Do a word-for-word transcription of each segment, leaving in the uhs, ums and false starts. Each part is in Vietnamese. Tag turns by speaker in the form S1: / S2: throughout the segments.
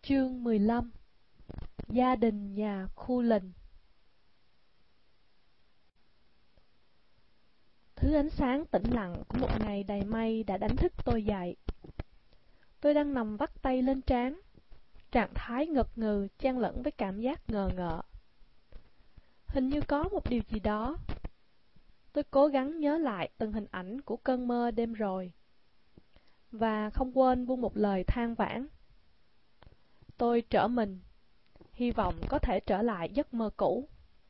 S1: Chương mười lăm. Gia đình nhà khu lình. Thứ ánh sáng tĩnh lặng của một ngày đầy mây đã đánh thức tôi dậy. Tôi đang nằm vắt tay lên trán, trạng thái ngập ngừ chen lẫn với cảm giác ngờ ngợ. Hình như có một điều gì đó. Tôi cố gắng nhớ lại từng hình ảnh của cơn mơ đêm rồi, và không quên buông một lời than vãn. Tôi trở mình, hy vọng có thể trở lại giấc mơ cũ.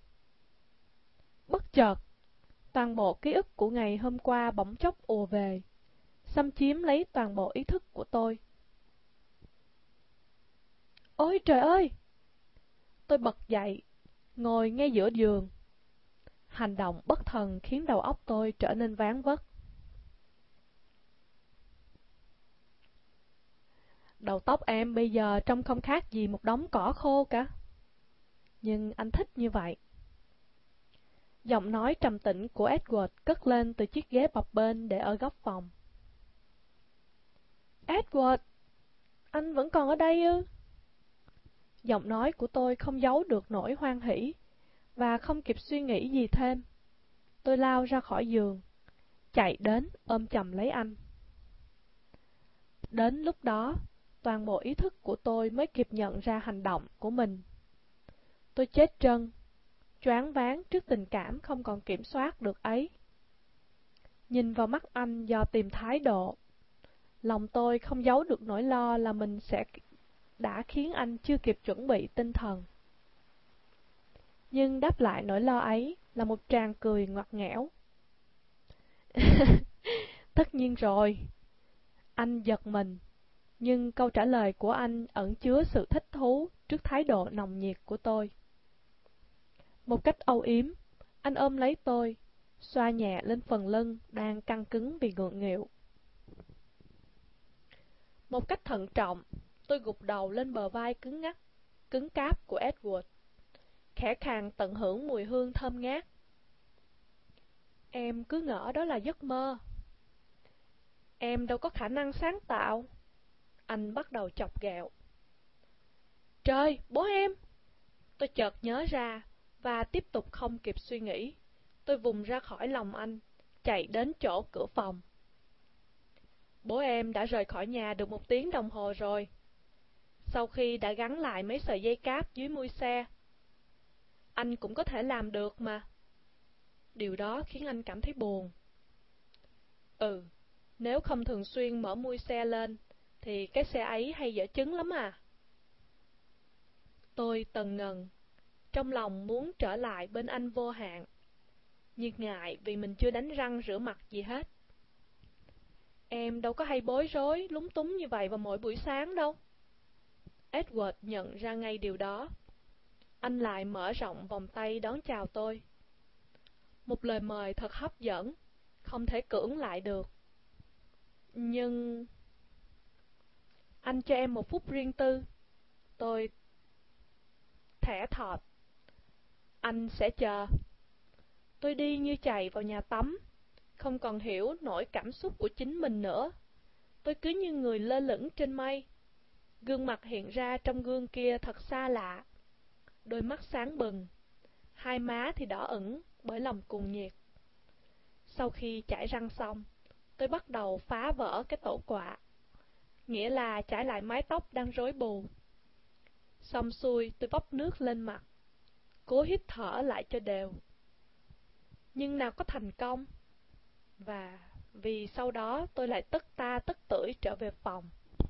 S1: Bất chợt, toàn bộ ký ức của ngày hôm qua bỗng chốc ùa về, xâm chiếm lấy toàn bộ ý thức của tôi. Ôi trời ơi! Tôi bật dậy, ngồi ngay giữa giường. Hành động bất thần khiến đầu óc tôi trở nên ván vất. Đầu tóc em bây giờ trông không khác gì một đống cỏ khô cả. Nhưng anh thích như vậy. Giọng nói trầm tĩnh của Edward cất lên từ chiếc ghế bập bênh để ở góc phòng. Edward, anh vẫn còn ở đây ư? Giọng nói của tôi không giấu được nỗi hoan hỉ, và không kịp suy nghĩ gì thêm, tôi lao ra khỏi giường, chạy đến ôm chầm lấy anh. Đến lúc đó, toàn bộ ý thức của tôi mới kịp nhận ra hành động của mình. Tôi chết trân, choáng váng trước tình cảm không còn kiểm soát được ấy. Nhìn vào mắt anh do tìm thái độ, lòng tôi không giấu được nỗi lo là mình sẽ đã khiến anh chưa kịp chuẩn bị tinh thần. Nhưng đáp lại nỗi lo ấy là một tràng cười ngoặt nghẽo. Tất nhiên rồi. Anh giật mình, nhưng câu trả lời của anh ẩn chứa sự thích thú trước thái độ nồng nhiệt của tôi. Một cách âu yếm, anh ôm lấy tôi, xoa nhẹ lên phần lưng đang căng cứng vì ngượng nghịu. Một cách thận trọng, tôi gục đầu lên bờ vai cứng ngắc, cứng cáp của Edward, khẽ khàng tận hưởng mùi hương thơm ngát. Em cứ ngỡ đó là giấc mơ. Em đâu có khả năng sáng tạo. Anh bắt đầu chọc ghẹo. Trời, bố em! Tôi chợt nhớ ra, và tiếp tục không kịp suy nghĩ. Tôi vùng ra khỏi lòng anh, chạy đến chỗ cửa phòng. Bố em đã rời khỏi nhà được một tiếng đồng hồ rồi, sau khi đã gắn lại mấy sợi dây cáp dưới mui xe. Anh cũng có thể làm được mà. Điều đó khiến anh cảm thấy buồn. Ừ, nếu không thường xuyên mở mui xe lên, thì cái xe ấy hay dở chứng lắm à. Tôi tần ngần, trong lòng muốn trở lại bên anh vô hạn, nhưng ngại vì mình chưa đánh răng rửa mặt gì hết. Em đâu có hay bối rối, lúng túng như vậy vào mỗi buổi sáng đâu. Edward nhận ra ngay điều đó. Anh lại mở rộng vòng tay đón chào tôi. Một lời mời thật hấp dẫn, không thể cưỡng lại được. Nhưng... Anh cho em một phút riêng tư. Tôi thẻ thọt. Anh sẽ chờ. Tôi đi như chạy vào nhà tắm, không còn hiểu nổi cảm xúc của chính mình nữa. Tôi cứ như người lơ lửng trên mây. Gương mặt hiện ra trong gương kia thật xa lạ. Đôi mắt sáng bừng, hai má thì đỏ ửng bởi lòng cuồng nhiệt. Sau khi chải răng xong, tôi bắt đầu phá vỡ cái tổ quạ, nghĩa là chải lại mái tóc đang rối bù. Xong xuôi, tôi vốc nước lên mặt, cố hít thở lại cho đều. Nhưng nào có thành công. Và vì sau đó tôi lại tất ta tất tưởi trở về phòng.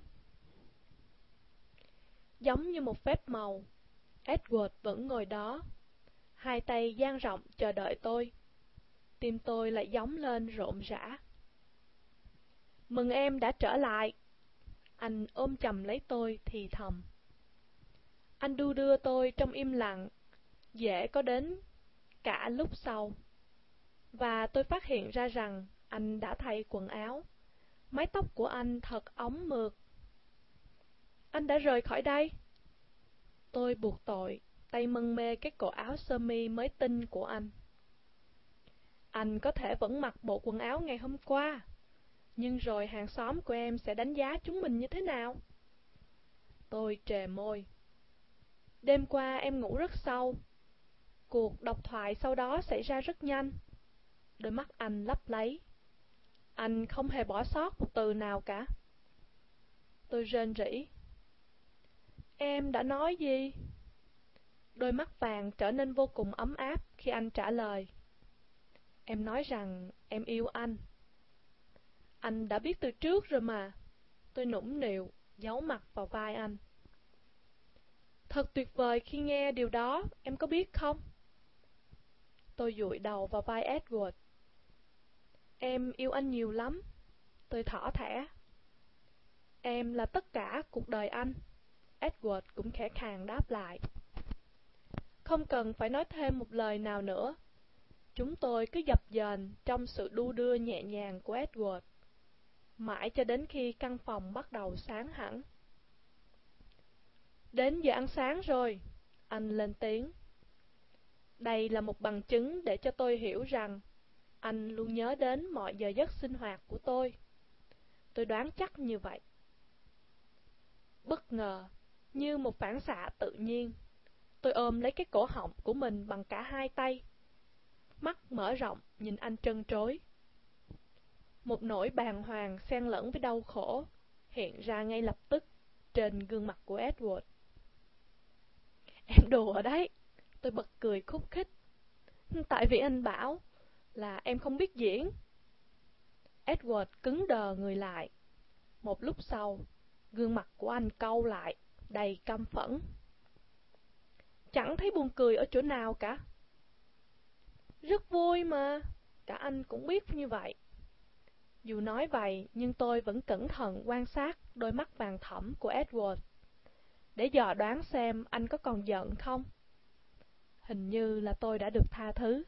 S1: Giống như một phép màu, Edward vẫn ngồi đó, hai tay dang rộng chờ đợi tôi. Tim tôi lại gióng lên rộn rã. Mừng em đã trở lại. Anh ôm chầm lấy tôi thì thầm. Anh đu đưa tôi trong im lặng, dễ có đến cả lúc sau. Và tôi phát hiện ra rằng anh đã thay quần áo. Mái tóc của anh thật óng mượt. Anh đã rời khỏi đây. Tôi buộc tội, tay mân mê cái cổ áo sơ mi mới tinh của anh. Anh có thể vẫn mặc bộ quần áo ngày hôm qua, nhưng rồi hàng xóm của em sẽ đánh giá chúng mình như thế nào? Tôi trề môi. Đêm qua em ngủ rất sâu. Cuộc độc thoại sau đó xảy ra rất nhanh. Đôi mắt anh lấp láy. Anh không hề bỏ sót một từ nào cả. Tôi rên rỉ. Em đã nói gì? Đôi mắt vàng trở nên vô cùng ấm áp khi anh trả lời. Em nói rằng em yêu anh. Anh đã biết từ trước rồi mà. Tôi nũng nịu, giấu mặt vào vai anh. Thật tuyệt vời khi nghe điều đó, em có biết không? Tôi dụi đầu vào vai Edward. Em yêu anh nhiều lắm. Tôi thỏ thẻ. Em là tất cả cuộc đời anh. Edward cũng khẽ khàng đáp lại. Không cần phải nói thêm một lời nào nữa. Chúng tôi cứ dập dềnh trong sự đu đưa nhẹ nhàng của Edward, mãi cho đến khi căn phòng bắt đầu sáng hẳn. Đến giờ ăn sáng rồi, anh lên tiếng. Đây là một bằng chứng để cho tôi hiểu rằng anh luôn nhớ đến mọi giờ giấc sinh hoạt của tôi. Tôi đoán chắc như vậy. Bất ngờ, như một phản xạ tự nhiên, tôi ôm lấy cái cổ họng của mình bằng cả hai tay. Mắt mở rộng nhìn anh trân trối. Một nỗi bàng hoàng xen lẫn với đau khổ hiện ra ngay lập tức trên gương mặt của Edward. Em đùa đấy, tôi bật cười khúc khích. Tại vì anh bảo là em không biết diễn. Edward cứng đờ người lại. Một lúc sau, gương mặt của anh cau lại, đầy căm phẫn. Chẳng thấy buồn cười ở chỗ nào cả. Rất vui mà, cả anh cũng biết như vậy. Dù nói vậy, nhưng tôi vẫn cẩn thận quan sát đôi mắt vàng thẫm của Edward, để dò đoán xem anh có còn giận không. Hình như là tôi đã được tha thứ.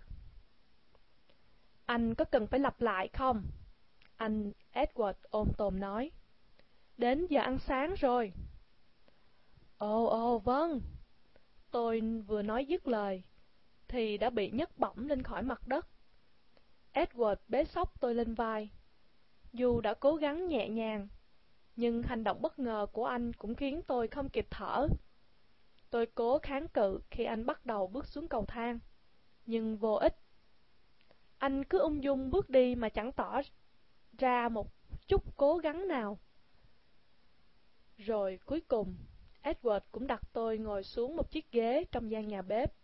S1: Anh có cần phải lặp lại không? Anh Edward ôm tồn nói. Đến giờ ăn sáng rồi. Ồ ồ vâng. Tôi vừa nói dứt lời thì đã bị nhấc bổng lên khỏi mặt đất. Edward bế xốc tôi lên vai. Dù đã cố gắng nhẹ nhàng, nhưng hành động bất ngờ của anh cũng khiến tôi không kịp thở. Tôi cố kháng cự khi anh bắt đầu bước xuống cầu thang, nhưng vô ích. Anh cứ ung dung bước đi mà chẳng tỏ ra một chút cố gắng nào. Rồi cuối cùng, Edward cũng đặt tôi ngồi xuống một chiếc ghế trong gian nhà bếp.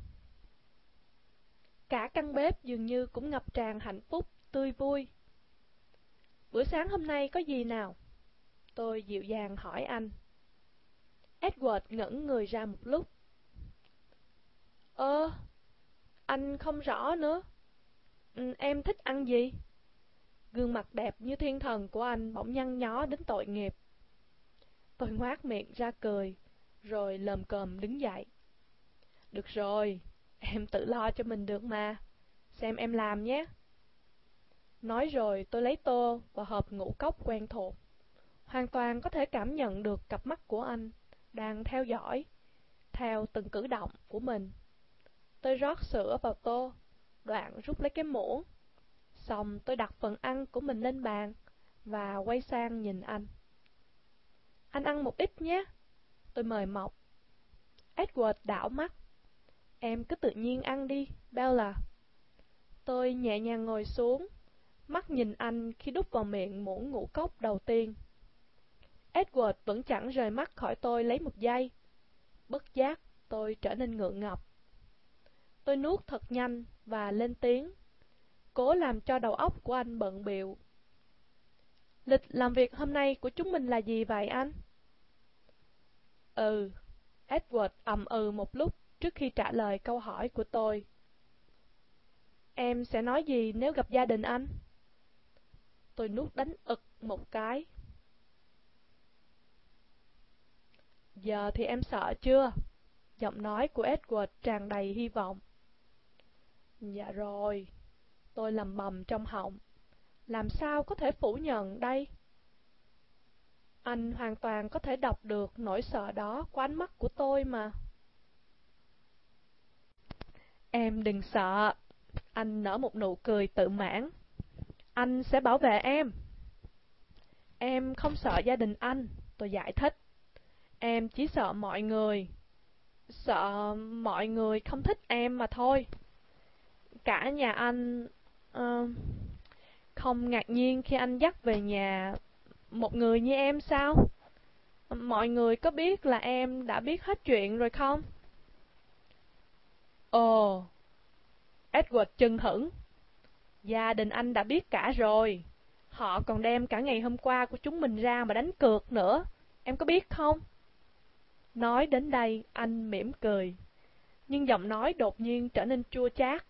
S1: Cả căn bếp dường như cũng ngập tràn hạnh phúc, tươi vui. Bữa sáng hôm nay có gì nào? Tôi dịu dàng hỏi anh. Edward ngẩn người ra một lúc. Ơ, anh không rõ nữa. Ừ, em thích ăn gì? Gương mặt đẹp như thiên thần của anh bỗng nhăn nhó đến tội nghiệp. Tôi ngoác miệng ra cười, rồi lồm cồm đứng dậy. Được rồi, em tự lo cho mình được mà. Xem em làm nhé. Nói rồi tôi lấy tô và hộp ngũ cốc quen thuộc. Hoàn toàn có thể cảm nhận được cặp mắt của anh đang theo dõi, theo từng cử động của mình. Tôi rót sữa vào tô, đoạn rút lấy cái muỗng. Xong tôi đặt phần ăn của mình lên bàn và quay sang nhìn anh. Anh ăn một ít nhé. Tôi mời mọc. Edward đảo mắt. Em cứ tự nhiên ăn đi, Bella. Tôi nhẹ nhàng ngồi xuống, mắt nhìn anh khi đút vào miệng muỗng ngũ cốc đầu tiên. Edward vẫn chẳng rời mắt khỏi tôi lấy một giây. Bất giác, tôi trở nên ngượng ngập. Tôi nuốt thật nhanh và lên tiếng, cố làm cho đầu óc của anh bận bịu. Lịch làm việc hôm nay của chúng mình là gì vậy anh? Ừ, Edward ậm ừ một lúc trước khi trả lời câu hỏi của tôi. Em sẽ nói gì nếu gặp gia đình anh? Tôi nuốt đánh ực một cái. Giờ thì em sợ chưa? Giọng nói của Edward tràn đầy hy vọng. Dạ rồi, tôi lầm bầm trong họng. Làm sao có thể phủ nhận đây? Anh hoàn toàn có thể đọc được nỗi sợ đó qua ánh mắt của tôi mà. Em đừng sợ. Anh nở một nụ cười tự mãn. Anh sẽ bảo vệ em. Em không sợ gia đình anh, tôi giải thích. Em chỉ sợ mọi người, sợ mọi người không thích em mà thôi. Cả nhà anh ờ, không ngạc nhiên khi anh dắt về nhà một người như em sao? Mọi người có biết là em đã biết hết chuyện rồi không? Ồ, Edward chưng hửng. Gia đình anh đã biết cả rồi. Họ còn đem cả ngày hôm qua của chúng mình ra mà đánh cược nữa. Em có biết không? Nói đến đây, anh mỉm cười. Nhưng giọng nói đột nhiên trở nên chua chát.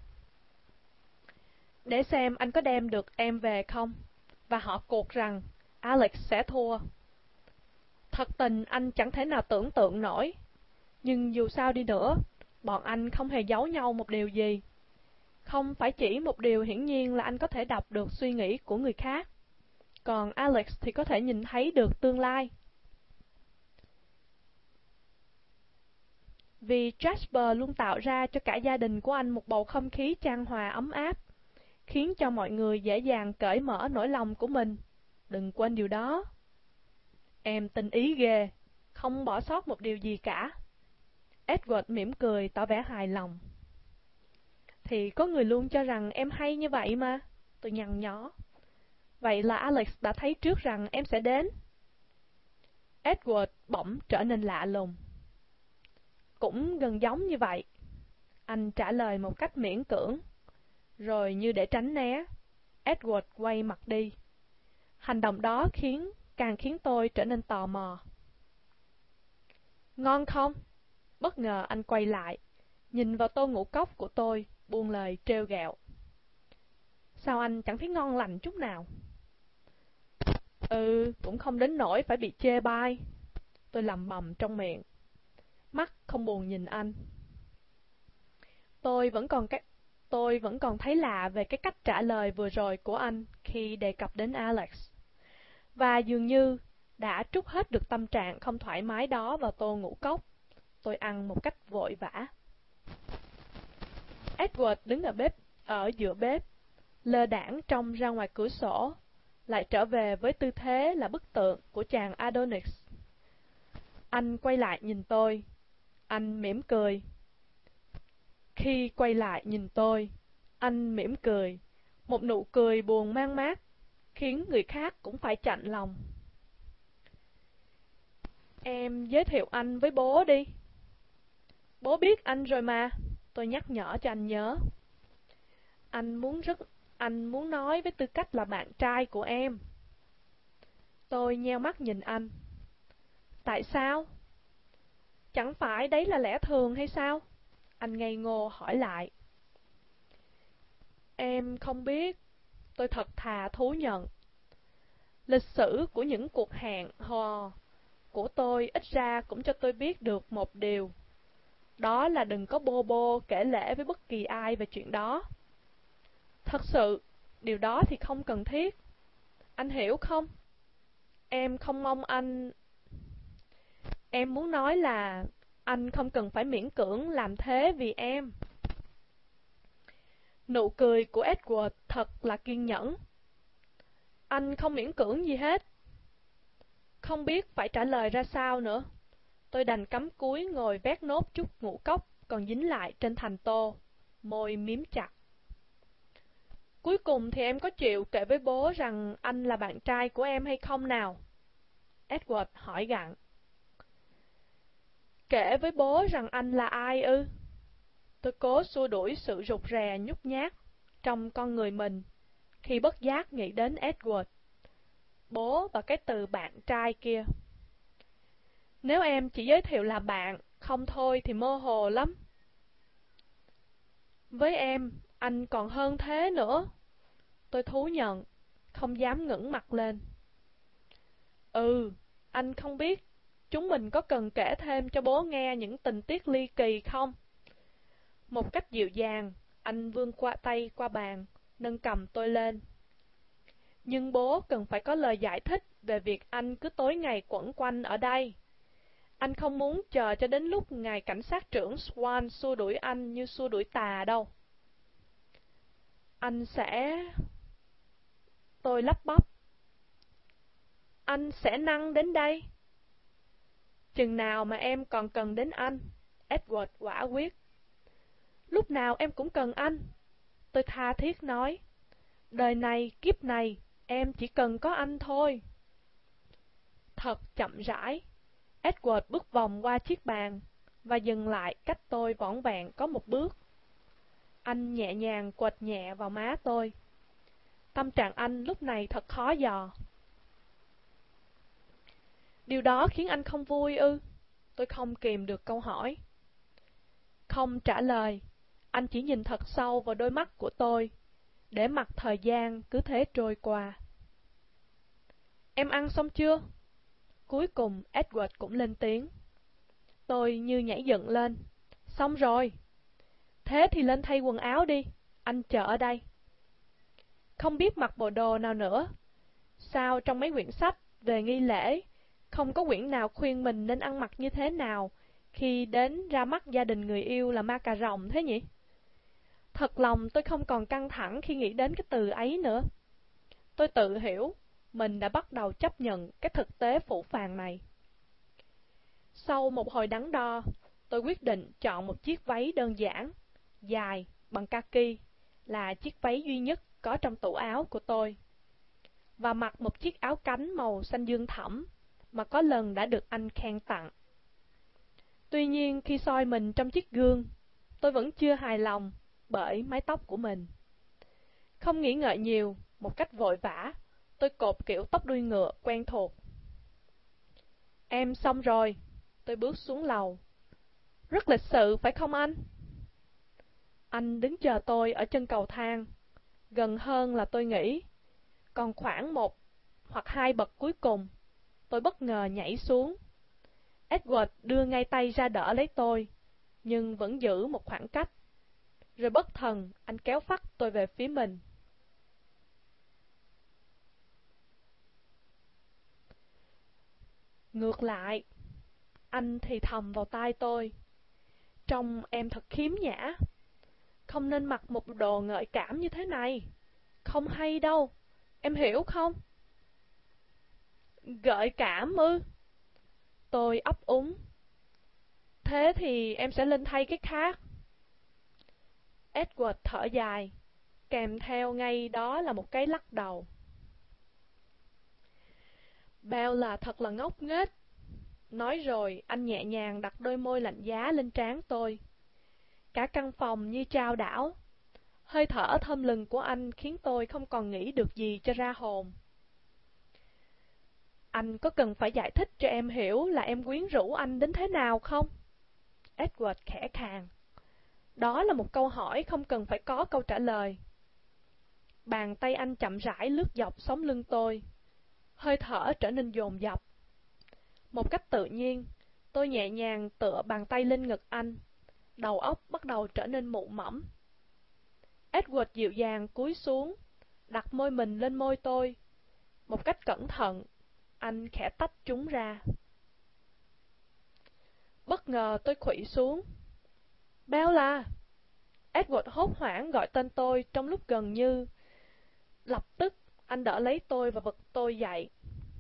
S1: Để xem anh có đem được em về không? Và họ cuộc rằng Alex sẽ thua. Thật tình anh chẳng thể nào tưởng tượng nổi. Nhưng dù sao đi nữa, bọn anh không hề giấu nhau một điều gì. Không phải chỉ một điều hiển nhiên là anh có thể đọc được suy nghĩ của người khác. Còn Alex thì có thể nhìn thấy được tương lai. Vì Jasper luôn tạo ra cho cả gia đình của anh một bầu không khí chan hòa ấm áp, khiến cho mọi người dễ dàng cởi mở nỗi lòng của mình. Đừng quên điều đó. Em tinh ý ghê, không bỏ sót một điều gì cả. Edward mỉm cười tỏ vẻ hài lòng. Thì có người luôn cho rằng em hay như vậy mà. Tôi nhăn nhó. Vậy là Alex đã thấy trước rằng em sẽ đến. Edward bỗng trở nên lạ lùng. Cũng gần giống như vậy. Anh trả lời một cách miễn cưỡng. Rồi như để tránh né, Edward quay mặt đi. Hành động đó khiến càng khiến tôi trở nên tò mò. Ngon không? Bất ngờ anh quay lại, nhìn vào tô ngũ cốc của tôi, buông lời trêu ghẹo. Sao anh chẳng thấy ngon lành chút nào? Ừ, cũng không đến nỗi phải bị chê bai. Tôi lầm bầm trong miệng. Mắt không buồn nhìn anh. Tôi vẫn còn cái... Tôi vẫn còn thấy lạ về cái cách trả lời vừa rồi của anh khi đề cập đến Alex. Và dường như đã trút hết được tâm trạng không thoải mái đó vào tô ngũ cốc. Tôi ăn một cách vội vã. Edward đứng ở bếp, ở giữa bếp, lơ đãng trông ra ngoài cửa sổ, lại trở về với tư thế là bức tượng của chàng Adonis. Anh quay lại nhìn tôi. Anh mỉm cười. Khi quay lại nhìn tôi, anh mỉm cười, một nụ cười buồn man mác, khiến người khác cũng phải chạnh lòng. Em giới thiệu anh với bố đi. Bố biết anh rồi mà, tôi nhắc nhở cho anh nhớ. Anh muốn rất, anh muốn nói với tư cách là bạn trai của em. Tôi nheo mắt nhìn anh. Tại sao? Chẳng phải đấy là lẽ thường hay sao? Anh ngây ngô hỏi lại. Em không biết. Tôi thật thà thú nhận. Lịch sử của những cuộc hẹn hò của tôi ít ra cũng cho tôi biết được một điều. Đó là đừng có bô bô kể lể với bất kỳ ai về chuyện đó. Thật sự, điều đó thì không cần thiết. Anh hiểu không? Em không mong anh... Em muốn nói là anh không cần phải miễn cưỡng làm thế vì em. Nụ cười của Edward thật là kiên nhẫn. Anh không miễn cưỡng gì hết. Không biết phải trả lời ra sao nữa. Tôi đành cắm cúi ngồi vét nốt chút ngũ cốc còn dính lại trên thành tô, môi miếm chặt. Cuối cùng thì em có chịu kể với bố rằng anh là bạn trai của em hay không nào? Edward hỏi gặng. Kể với bố rằng anh là ai ư? Tôi cố xua đuổi sự rụt rè nhút nhát trong con người mình khi bất giác nghĩ đến Edward, bố và cái từ bạn trai kia. Nếu em chỉ giới thiệu là bạn, không thôi thì mơ hồ lắm. Với em, anh còn hơn thế nữa. Tôi thú nhận, không dám ngẩng mặt lên. Ừ, anh không biết, chúng mình có cần kể thêm cho bố nghe những tình tiết ly kỳ không? Một cách dịu dàng, anh vươn qua tay qua bàn, nâng cầm tôi lên. Nhưng bố cần phải có lời giải thích về việc anh cứ tối ngày quẩn quanh ở đây. Anh không muốn chờ cho đến lúc ngài cảnh sát trưởng Swan xua đuổi anh như xua đuổi tà đâu. Anh sẽ... Tôi lắp bắp. Anh sẽ năng đến đây. Chừng nào mà em còn cần đến anh? Edward quả quyết. Lúc nào em cũng cần anh. Tôi tha thiết nói. Đời này, kiếp này, em chỉ cần có anh thôi. Thật chậm rãi, Edward bước vòng qua chiếc bàn và dừng lại cách tôi vỏn vẹn có một bước. Anh nhẹ nhàng quệt nhẹ vào má tôi. Tâm trạng anh lúc này thật khó dò. Điều đó khiến anh không vui ư? Tôi không kìm được câu hỏi. Không trả lời, anh chỉ nhìn thật sâu vào đôi mắt của tôi, để mặc thời gian cứ thế trôi qua. Em ăn xong chưa? Cuối cùng Edward cũng lên tiếng. Tôi như nhảy dựng lên. Xong rồi. Thế thì lên thay quần áo đi, anh chờ ở đây. Không biết mặc bộ đồ nào nữa. Sao trong mấy quyển sách về nghi lễ, không có quyển nào khuyên mình nên ăn mặc như thế nào khi đến ra mắt gia đình người yêu là ma cà rồng thế nhỉ? Thật lòng tôi không còn căng thẳng khi nghĩ đến cái từ ấy nữa. Tôi tự hiểu, mình đã bắt đầu chấp nhận cái thực tế phũ phàng này. Sau một hồi đắn đo, tôi quyết định chọn một chiếc váy đơn giản, dài, bằng kaki, là chiếc váy duy nhất có trong tủ áo của tôi, và mặc một chiếc áo cánh màu xanh dương thẫm mà có lần đã được anh khen tặng. Tuy nhiên khi soi mình trong chiếc gương, tôi vẫn chưa hài lòng bởi mái tóc của mình. Không nghĩ ngợi nhiều, một cách vội vã, tôi cột kiểu tóc đuôi ngựa quen thuộc. Em xong rồi, tôi bước xuống lầu. Rất lịch sự phải không anh? Anh đứng chờ tôi ở chân cầu thang, gần hơn là tôi nghĩ. Còn khoảng một hoặc hai bậc cuối cùng, tôi bất ngờ nhảy xuống. Edward đưa ngay tay ra đỡ lấy tôi, nhưng vẫn giữ một khoảng cách. Rồi bất thần, anh kéo phắt tôi về phía mình. Ngược lại, anh thì thầm vào tai tôi. Trông em thật khiếm nhã. Không nên mặc một đồ gợi cảm như thế này. Không hay đâu, em hiểu không? Gợi cảm ư? Tôi ấp úng. Thế thì em sẽ lên thay cái khác. Edward thở dài, kèm theo ngay đó là một cái lắc đầu. Bella thật là ngốc nghếch. Nói rồi, anh nhẹ nhàng đặt đôi môi lạnh giá lên trán tôi. Cả căn phòng như chao đảo. Hơi thở thơm lừng của anh khiến tôi không còn nghĩ được gì cho ra hồn. Anh có cần phải giải thích cho em hiểu là em quyến rũ anh đến thế nào không? Edward khẽ khàng. Đó là một câu hỏi không cần phải có câu trả lời. Bàn tay anh chậm rãi lướt dọc sống lưng tôi. Hơi thở trở nên dồn dập. Một cách tự nhiên, tôi nhẹ nhàng tựa bàn tay lên ngực anh. Đầu óc bắt đầu trở nên mụ mẫm. Edward dịu dàng cúi xuống, đặt môi mình lên môi tôi. Một cách cẩn thận, anh khẽ tách chúng ra. Bất ngờ tôi khuỵu xuống. Bella! Edward hốt hoảng gọi tên tôi trong lúc gần như. Lập tức, anh đỡ lấy tôi và vực tôi dậy.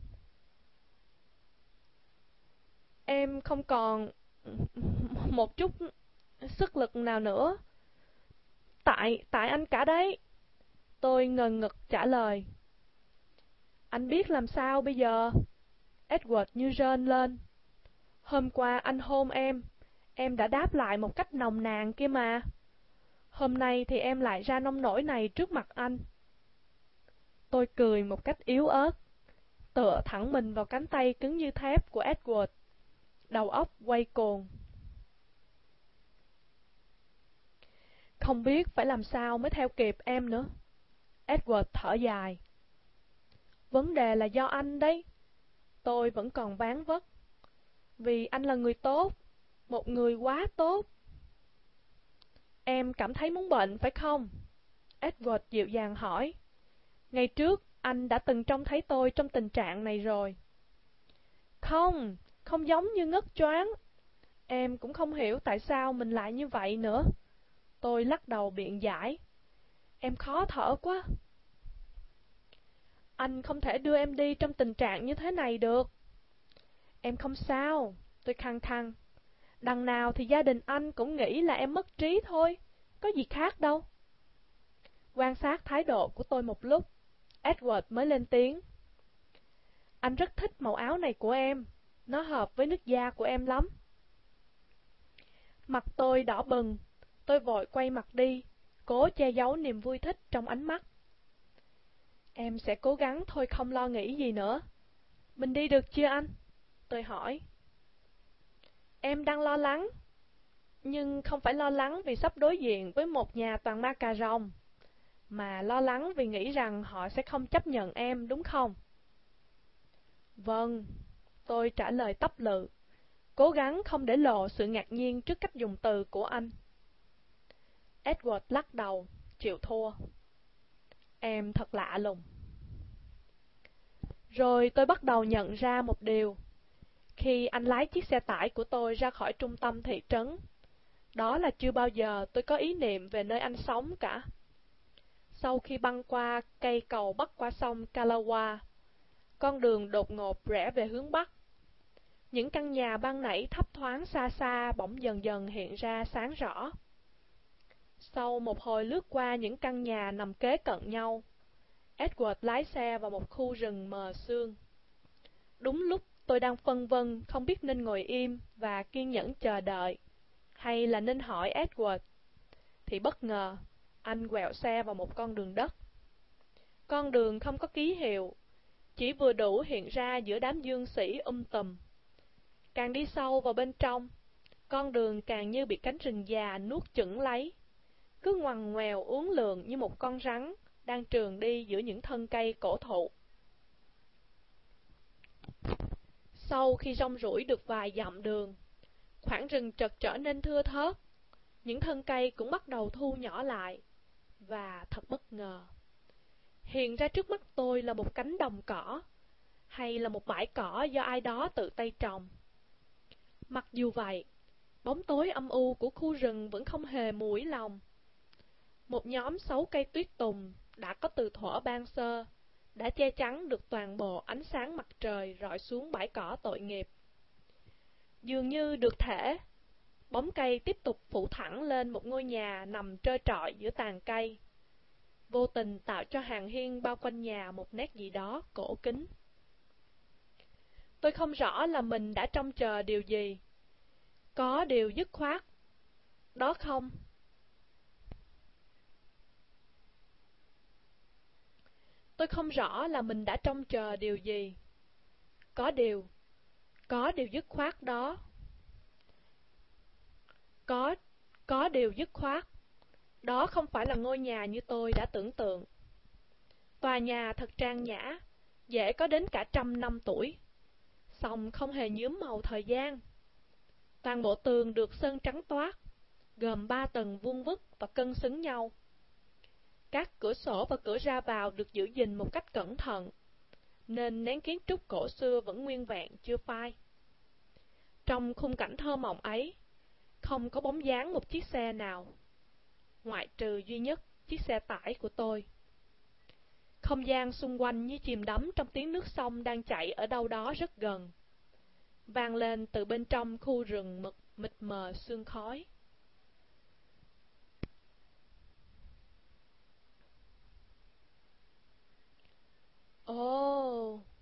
S1: Em không còn một chút sức lực nào nữa. Tại, tại anh cả đấy. Tôi ngần ngực trả lời. Anh biết làm sao bây giờ? Edward như rên lên. Hôm qua anh hôn em, em đã đáp lại một cách nồng nàn kia mà. Hôm nay thì em lại ra nông nổi này trước mặt anh. Tôi cười một cách yếu ớt, tựa thẳng mình vào cánh tay cứng như thép của Edward. Đầu óc quay cuồng. Không biết phải làm sao mới theo kịp em nữa. Edward thở dài. Vấn đề là do anh đấy. Tôi vẫn còn ván vất. Vì anh là người tốt, một người quá tốt. Em cảm thấy muốn bệnh phải không? Edward dịu dàng hỏi. Ngày trước, anh đã từng trông thấy tôi trong tình trạng này rồi. Không, không giống như ngất choáng. Em cũng không hiểu tại sao mình lại như vậy nữa. Tôi lắc đầu biện giải. Em khó thở quá. Anh không thể đưa em đi trong tình trạng như thế này được. Em không sao. Tôi khăng khăng. Đằng nào thì gia đình anh cũng nghĩ là em mất trí thôi, có gì khác đâu. Quan sát thái độ của tôi một lúc, Edward mới lên tiếng. Anh rất thích màu áo này của em, nó hợp với nước da của em lắm. Mặt tôi đỏ bừng, tôi vội quay mặt đi, cố che giấu niềm vui thích trong ánh mắt. Em sẽ cố gắng thôi, không lo nghĩ gì nữa. Mình đi được chưa anh? Tôi hỏi. Em đang lo lắng, nhưng không phải lo lắng vì sắp đối diện với một nhà toàn ma cà rồng, mà lo lắng vì nghĩ rằng họ sẽ không chấp nhận em, đúng không? Vâng, tôi trả lời tấp lự, cố gắng không để lộ sự ngạc nhiên trước cách dùng từ của anh. Edward lắc đầu, chịu thua. Em thật lạ lùng. Rồi tôi bắt đầu nhận ra một điều. Khi anh lái chiếc xe tải của tôi ra khỏi trung tâm thị trấn, đó là chưa bao giờ tôi có ý niệm về nơi anh sống cả. Sau khi băng qua cây cầu bắc qua sông Kalawa, con đường đột ngột rẽ về hướng bắc. Những căn nhà ban nãy thấp thoáng xa xa bỗng dần dần hiện ra sáng rõ. Sau một hồi lướt qua những căn nhà nằm kế cận nhau, Edward lái xe vào một khu rừng mờ sương. Đúng lúc tôi đang phân vân không biết nên ngồi im và kiên nhẫn chờ đợi, hay là nên hỏi Edward, thì bất ngờ anh quẹo xe vào một con đường đất. Con đường không có ký hiệu, chỉ vừa đủ hiện ra giữa đám dương sĩ um tùm. Càng đi sâu vào bên trong, con đường càng như bị cánh rừng già nuốt chửng lấy, cứ ngoằn ngoèo uốn lượn như một con rắn đang trườn đi giữa những thân cây cổ thụ. Sau khi rong ruổi được vài dặm đường, khoảng rừng chợt trở nên thưa thớt, những thân cây cũng bắt đầu thu nhỏ lại, và thật bất ngờ, hiện ra trước mắt tôi là một cánh đồng cỏ, hay là một bãi cỏ do ai đó tự tay trồng. Mặc dù vậy, bóng tối âm u của khu rừng vẫn không hề mũi lòng. Một nhóm sáu cây tuyết tùng đã có từ thuở ban sơ, đã che chắn được toàn bộ ánh sáng mặt trời rọi xuống bãi cỏ tội nghiệp. Dường như được thể, bóng cây tiếp tục phủ thẳng lên một ngôi nhà nằm trơ trọi giữa tàn cây, vô tình tạo cho hàng hiên bao quanh nhà một nét gì đó cổ kính. Tôi không rõ là mình đã trông chờ điều gì. Có điều dứt khoát đó không? Tôi không rõ là mình đã trông chờ điều gì. Có điều, có điều dứt khoát đó. Có, có điều dứt khoát. Đó không phải là ngôi nhà như tôi đã tưởng tượng. Tòa nhà thật trang nhã, dễ có đến cả trăm năm tuổi, song không hề nhuốm màu thời gian. Toàn bộ tường được sơn trắng toát, gồm ba tầng vuông vức và cân xứng nhau. Các cửa sổ và cửa ra vào được giữ gìn một cách cẩn thận, nên nén kiến trúc cổ xưa vẫn nguyên vẹn chưa phai. Trong khung cảnh thơ mộng ấy, không có bóng dáng một chiếc xe nào, ngoại trừ duy nhất chiếc xe tải của tôi. Không gian xung quanh như chìm đắm trong tiếng nước sông đang chảy ở đâu đó rất gần, vang lên từ bên trong khu rừng mực mịt mờ sương khói. Ồ, oh,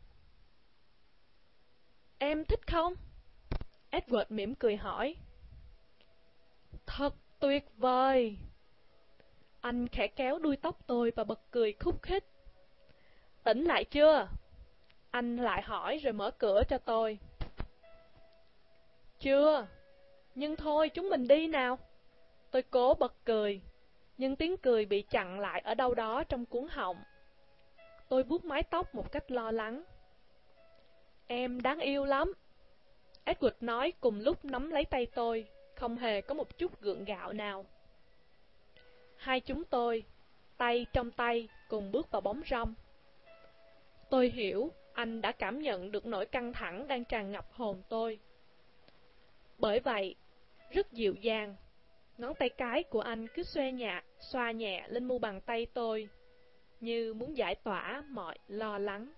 S1: em thích không? Edward mỉm cười hỏi. Thật tuyệt vời. Anh khẽ kéo đuôi tóc tôi và bật cười khúc khích. Tỉnh lại chưa? Anh lại hỏi rồi mở cửa cho tôi. Chưa, nhưng thôi chúng mình đi nào. Tôi cố bật cười, nhưng tiếng cười bị chặn lại ở đâu đó trong cuống họng. Tôi vuốt mái tóc một cách lo lắng. Em đáng yêu lắm, Edward nói cùng lúc nắm lấy tay tôi, không hề có một chút gượng gạo nào. Hai chúng tôi, tay trong tay, cùng bước vào bóng râm. Tôi hiểu anh đã cảm nhận được nỗi căng thẳng đang tràn ngập hồn tôi. Bởi vậy, rất dịu dàng, ngón tay cái của anh cứ xoa nhẹ, xoa nhẹ lên mu bàn tay tôi, như muốn giải tỏa mọi lo lắng.